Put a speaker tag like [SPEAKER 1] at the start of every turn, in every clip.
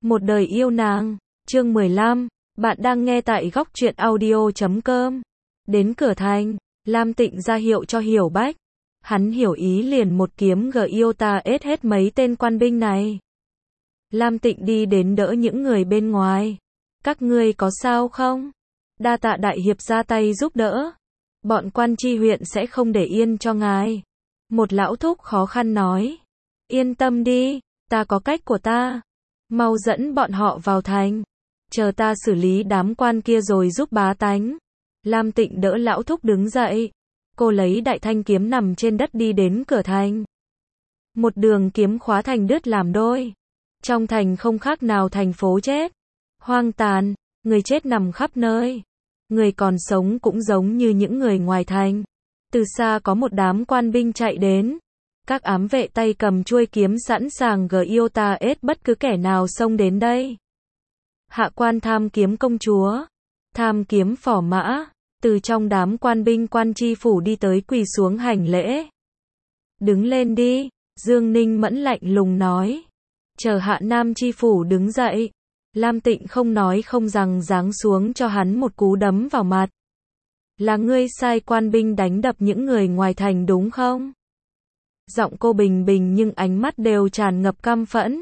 [SPEAKER 1] Một đời yêu nàng, chương 15, bạn đang nghe tại góc truyện audio.com. Đến cửa thành, Lam Tịnh ra hiệu cho Hiểu Bách. Hắn hiểu ý liền một kiếm gờ yêu ta ết hết mấy tên quan binh này. Lam Tịnh đi đến đỡ những người bên ngoài. Các ngươi có sao không? Đa tạ đại hiệp ra tay giúp đỡ. Bọn quan tri huyện sẽ không để yên cho ngài. Một lão thúc khó khăn nói. Yên tâm đi, ta có cách của ta. Mau dẫn bọn họ vào thành. Chờ ta xử lý đám quan kia rồi giúp bá tánh. Lam Tịnh đỡ lão thúc đứng dậy. Cô lấy đại thanh kiếm nằm trên đất đi đến cửa thành. Một đường kiếm khóa thành đứt làm đôi. Trong thành không khác nào thành phố chết. Hoang tàn, người chết nằm khắp nơi. Người còn sống cũng giống như những người ngoài thành. Từ xa có một đám quan binh chạy đến. Các ám vệ tay cầm chuôi kiếm sẵn sàng gờ yêu ta ết bất cứ kẻ nào xông đến đây. Hạ quan tham kiếm công chúa. Tham kiếm phò mã. Từ trong đám quan binh quan tri phủ đi tới quỳ xuống hành lễ. Đứng lên đi, Dương Ninh Mẫn lạnh lùng nói. Chờ Hạ Nam tri phủ đứng dậy. Lam Tịnh không nói không rằng giáng xuống cho hắn một cú đấm vào mặt. Là ngươi sai quan binh đánh đập những người ngoài thành đúng không? Giọng cô bình bình nhưng ánh mắt đều tràn ngập căm phẫn.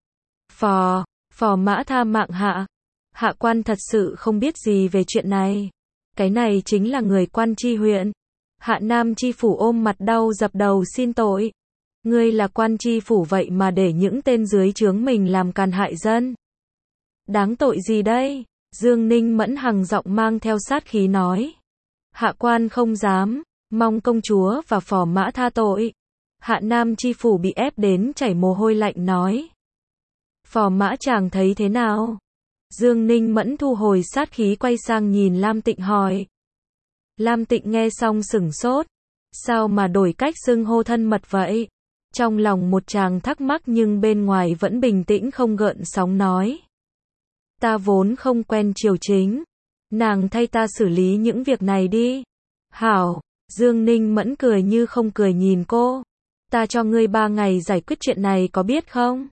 [SPEAKER 1] Phò mã tha mạng hạ. Hạ quan thật sự không biết gì về chuyện này. Cái này chính là người quan tri huyện. Hạ Nam tri phủ ôm mặt đau dập đầu xin tội. Ngươi là quan tri phủ vậy mà để những tên dưới trướng mình làm càn hại dân. Đáng tội gì đây? Dương Ninh Mẫn hằng giọng mang theo sát khí nói. Hạ quan không dám, mong công chúa và phò mã tha tội. Hạ Nam tri phủ bị ép đến chảy mồ hôi lạnh nói. Phò mã chàng thấy thế nào? Dương Ninh Mẫn thu hồi sát khí quay sang nhìn Lam Tịnh hỏi. Lam Tịnh nghe xong sửng sốt. Sao mà đổi cách xưng hô thân mật vậy? Trong lòng một chàng thắc mắc nhưng bên ngoài vẫn bình tĩnh không gợn sóng nói. Ta vốn không quen triều chính. Nàng thay ta xử lý những việc này đi. Hảo, Dương Ninh Mẫn cười như không cười nhìn cô. Ta cho ngươi 3 ngày giải quyết chuyện này có biết không?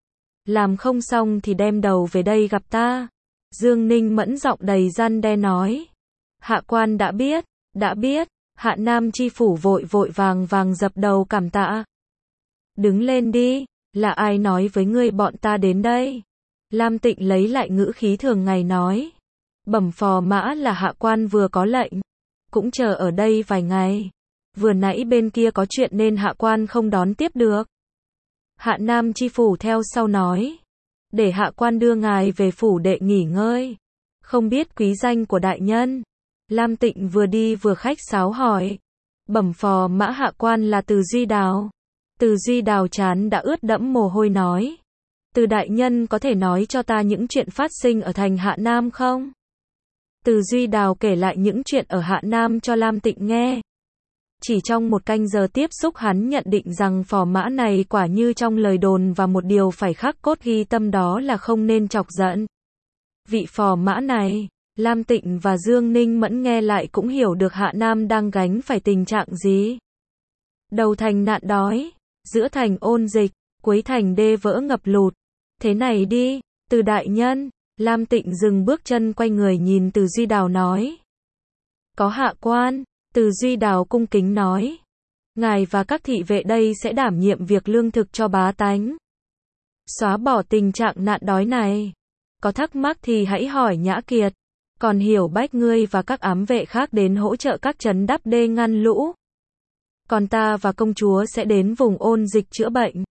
[SPEAKER 1] Làm không xong thì đem đầu về đây gặp ta. Dương Ninh Mẫn giọng đầy gian đe nói. Hạ quan đã biết. Hạ Nam tri phủ vội vàng dập đầu cảm tạ. Đứng lên đi, là ai nói với ngươi bọn ta đến đây? Lam Tịnh lấy lại ngữ khí thường ngày nói. Bẩm phò mã là hạ quan vừa có lệnh. Cũng chờ ở đây vài ngày. Vừa nãy bên kia có chuyện nên hạ quan không đón tiếp được. Hạ Nam tri phủ theo sau nói. Để hạ quan đưa ngài về phủ đệ nghỉ ngơi. Không biết quý danh của đại nhân. Lam Tịnh vừa đi vừa khách sáo hỏi. Bẩm phò mã hạ quan là Từ Duy Đào. Từ Duy Đào trán đã ướt đẫm mồ hôi nói. Từ đại nhân có thể nói cho ta những chuyện phát sinh ở thành Hạ Nam không? Từ Duy Đào kể lại những chuyện ở Hạ Nam cho Lam Tịnh nghe. Chỉ trong một canh giờ tiếp xúc hắn nhận định rằng phò mã này quả như trong lời đồn và một điều phải khắc cốt ghi tâm đó là không nên chọc giận. Vị phò mã này, Lam Tịnh và Dương Ninh Mẫn nghe lại cũng hiểu được Hạ Nam đang gánh phải tình trạng gì. Đầu thành nạn đói, giữa thành ôn dịch, cuối thành đê vỡ ngập lụt. Thế này đi, Từ đại nhân, Lam Tịnh dừng bước chân quay người nhìn Từ Duy Đào nói. Có hạ quan, Từ Duy Đào cung kính nói. Ngài và các thị vệ đây sẽ đảm nhiệm việc lương thực cho bá tánh. Xóa bỏ tình trạng nạn đói này. Có thắc mắc thì hãy hỏi Nhã Kiệt. Còn Hiểu Bách ngươi và các ám vệ khác đến hỗ trợ các trấn đắp đê ngăn lũ. Còn ta và công chúa sẽ đến vùng ôn dịch chữa bệnh.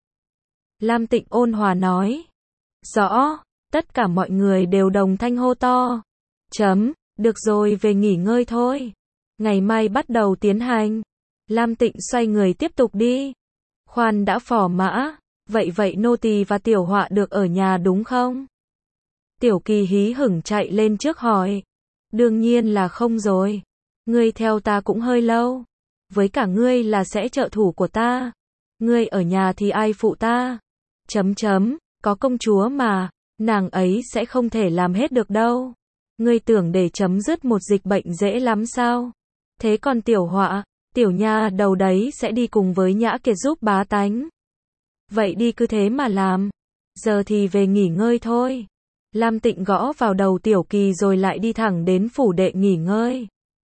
[SPEAKER 1] Lam Tịnh ôn hòa nói. Rõ, tất cả mọi người đều đồng thanh hô to. Được rồi về nghỉ ngơi thôi. Ngày mai bắt đầu tiến hành. Lam Tịnh xoay người tiếp tục đi. Khoan đã phò mã, vậy nô tỳ và tiểu họa được ở nhà đúng không? Tiểu Kỳ hí hửng chạy lên trước hỏi. Đương nhiên là không rồi. Ngươi theo ta cũng hơi lâu. Với cả ngươi là sẽ trợ thủ của ta. Ngươi ở nhà thì ai phụ ta? Có công chúa mà, nàng ấy sẽ không thể làm hết được đâu. Ngươi tưởng để chấm dứt một dịch bệnh dễ lắm sao? Thế còn tiểu họa, tiểu nha đầu đấy sẽ đi cùng với Nhã Kiệt giúp bá tánh. Vậy đi cứ thế mà làm. giờ thì về nghỉ ngơi thôi. Lam Tịnh gõ vào đầu Tiểu Kỳ rồi lại đi thẳng đến phủ đệ nghỉ ngơi.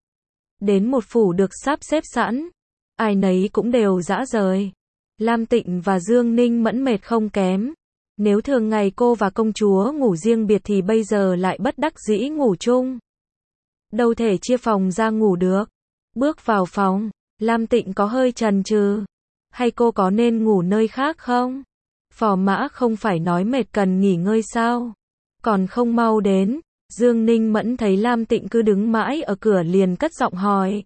[SPEAKER 1] Đến một phủ được sắp xếp sẵn, ai nấy cũng đều rã rời. Lam Tịnh và Dương Ninh Mẫn mệt không kém. Nếu thường ngày cô và công chúa ngủ riêng biệt thì bây giờ lại bất đắc dĩ ngủ chung. Đâu thể chia phòng ra ngủ được. Bước vào phòng, Lam Tịnh có hơi chần chừ. Hay cô có nên ngủ nơi khác không? Phò mã không phải nói mệt cần nghỉ ngơi sao? Còn không mau đến. Dương Ninh Mẫn thấy Lam Tịnh cứ đứng mãi ở cửa liền cất giọng hỏi.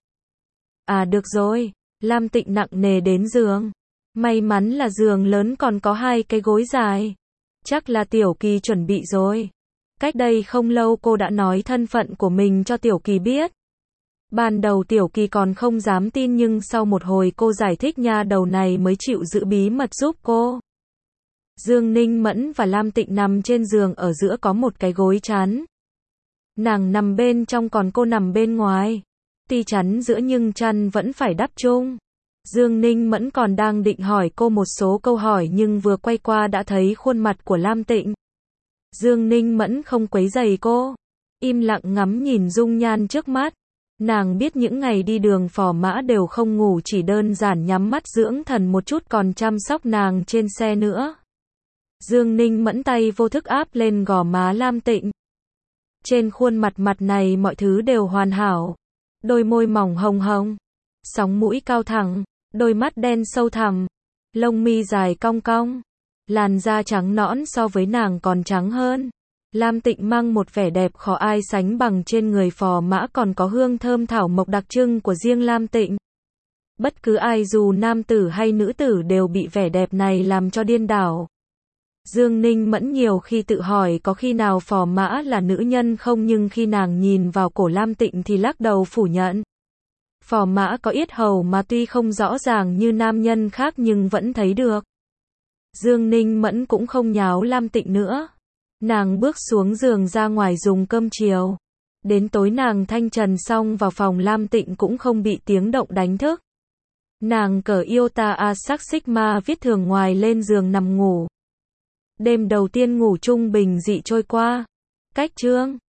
[SPEAKER 1] À được rồi. Lam Tịnh nặng nề đến giường. May mắn là giường lớn còn có 2 cái gối dài. Chắc là Tiểu Kỳ chuẩn bị rồi. Cách đây không lâu cô đã nói thân phận của mình cho Tiểu Kỳ biết. Ban đầu Tiểu Kỳ còn không dám tin nhưng sau một hồi cô giải thích nha đầu này mới chịu giữ bí mật giúp cô. Dương Ninh Mẫn và Lam Tịnh nằm trên giường, ở giữa có một cái gối chắn. Nàng nằm bên trong còn cô nằm bên ngoài. Tuy chắn giữa nhưng chăn vẫn phải đắp chung. Dương Ninh Mẫn còn đang định hỏi cô một số câu hỏi nhưng vừa quay qua đã thấy khuôn mặt của Lam Tịnh. Dương Ninh Mẫn không quấy rầy cô, im lặng ngắm nhìn dung nhan trước mắt. Nàng biết những ngày đi đường phò mã đều không ngủ, chỉ đơn giản nhắm mắt dưỡng thần một chút còn chăm sóc nàng trên xe nữa. Dương Ninh Mẫn tay vô thức áp lên gò má Lam Tịnh. Trên khuôn mặt này mọi thứ đều hoàn hảo. Đôi môi mỏng hồng hồng, sóng mũi cao thẳng, đôi mắt đen sâu thẳm, lông mi dài cong cong, làn da trắng nõn so với nàng còn trắng hơn. Lam Tịnh mang một vẻ đẹp khó ai sánh bằng, trên người phò mã còn có hương thơm thảo mộc đặc trưng của riêng Lam Tịnh. Bất cứ ai dù nam tử hay nữ tử đều bị vẻ đẹp này làm cho điên đảo. Dương Ninh Mẫn nhiều khi tự hỏi có khi nào phò mã là nữ nhân không, nhưng khi nàng nhìn vào cổ Lam Tịnh thì lắc đầu phủ nhận. Phò mã có yết hầu mà tuy không rõ ràng như nam nhân khác nhưng vẫn thấy được. Dương Ninh Mẫn cũng không nháo Lam Tịnh nữa. Nàng bước xuống giường ra ngoài dùng cơm chiều. Đến tối nàng thanh trần xong vào phòng Lam Tịnh cũng không bị tiếng động đánh thức. Nàng cởi Iota Asac Sigma viết thường ngoài lên giường nằm ngủ. Đêm đầu tiên ngủ chung bình dị trôi qua. Cách chương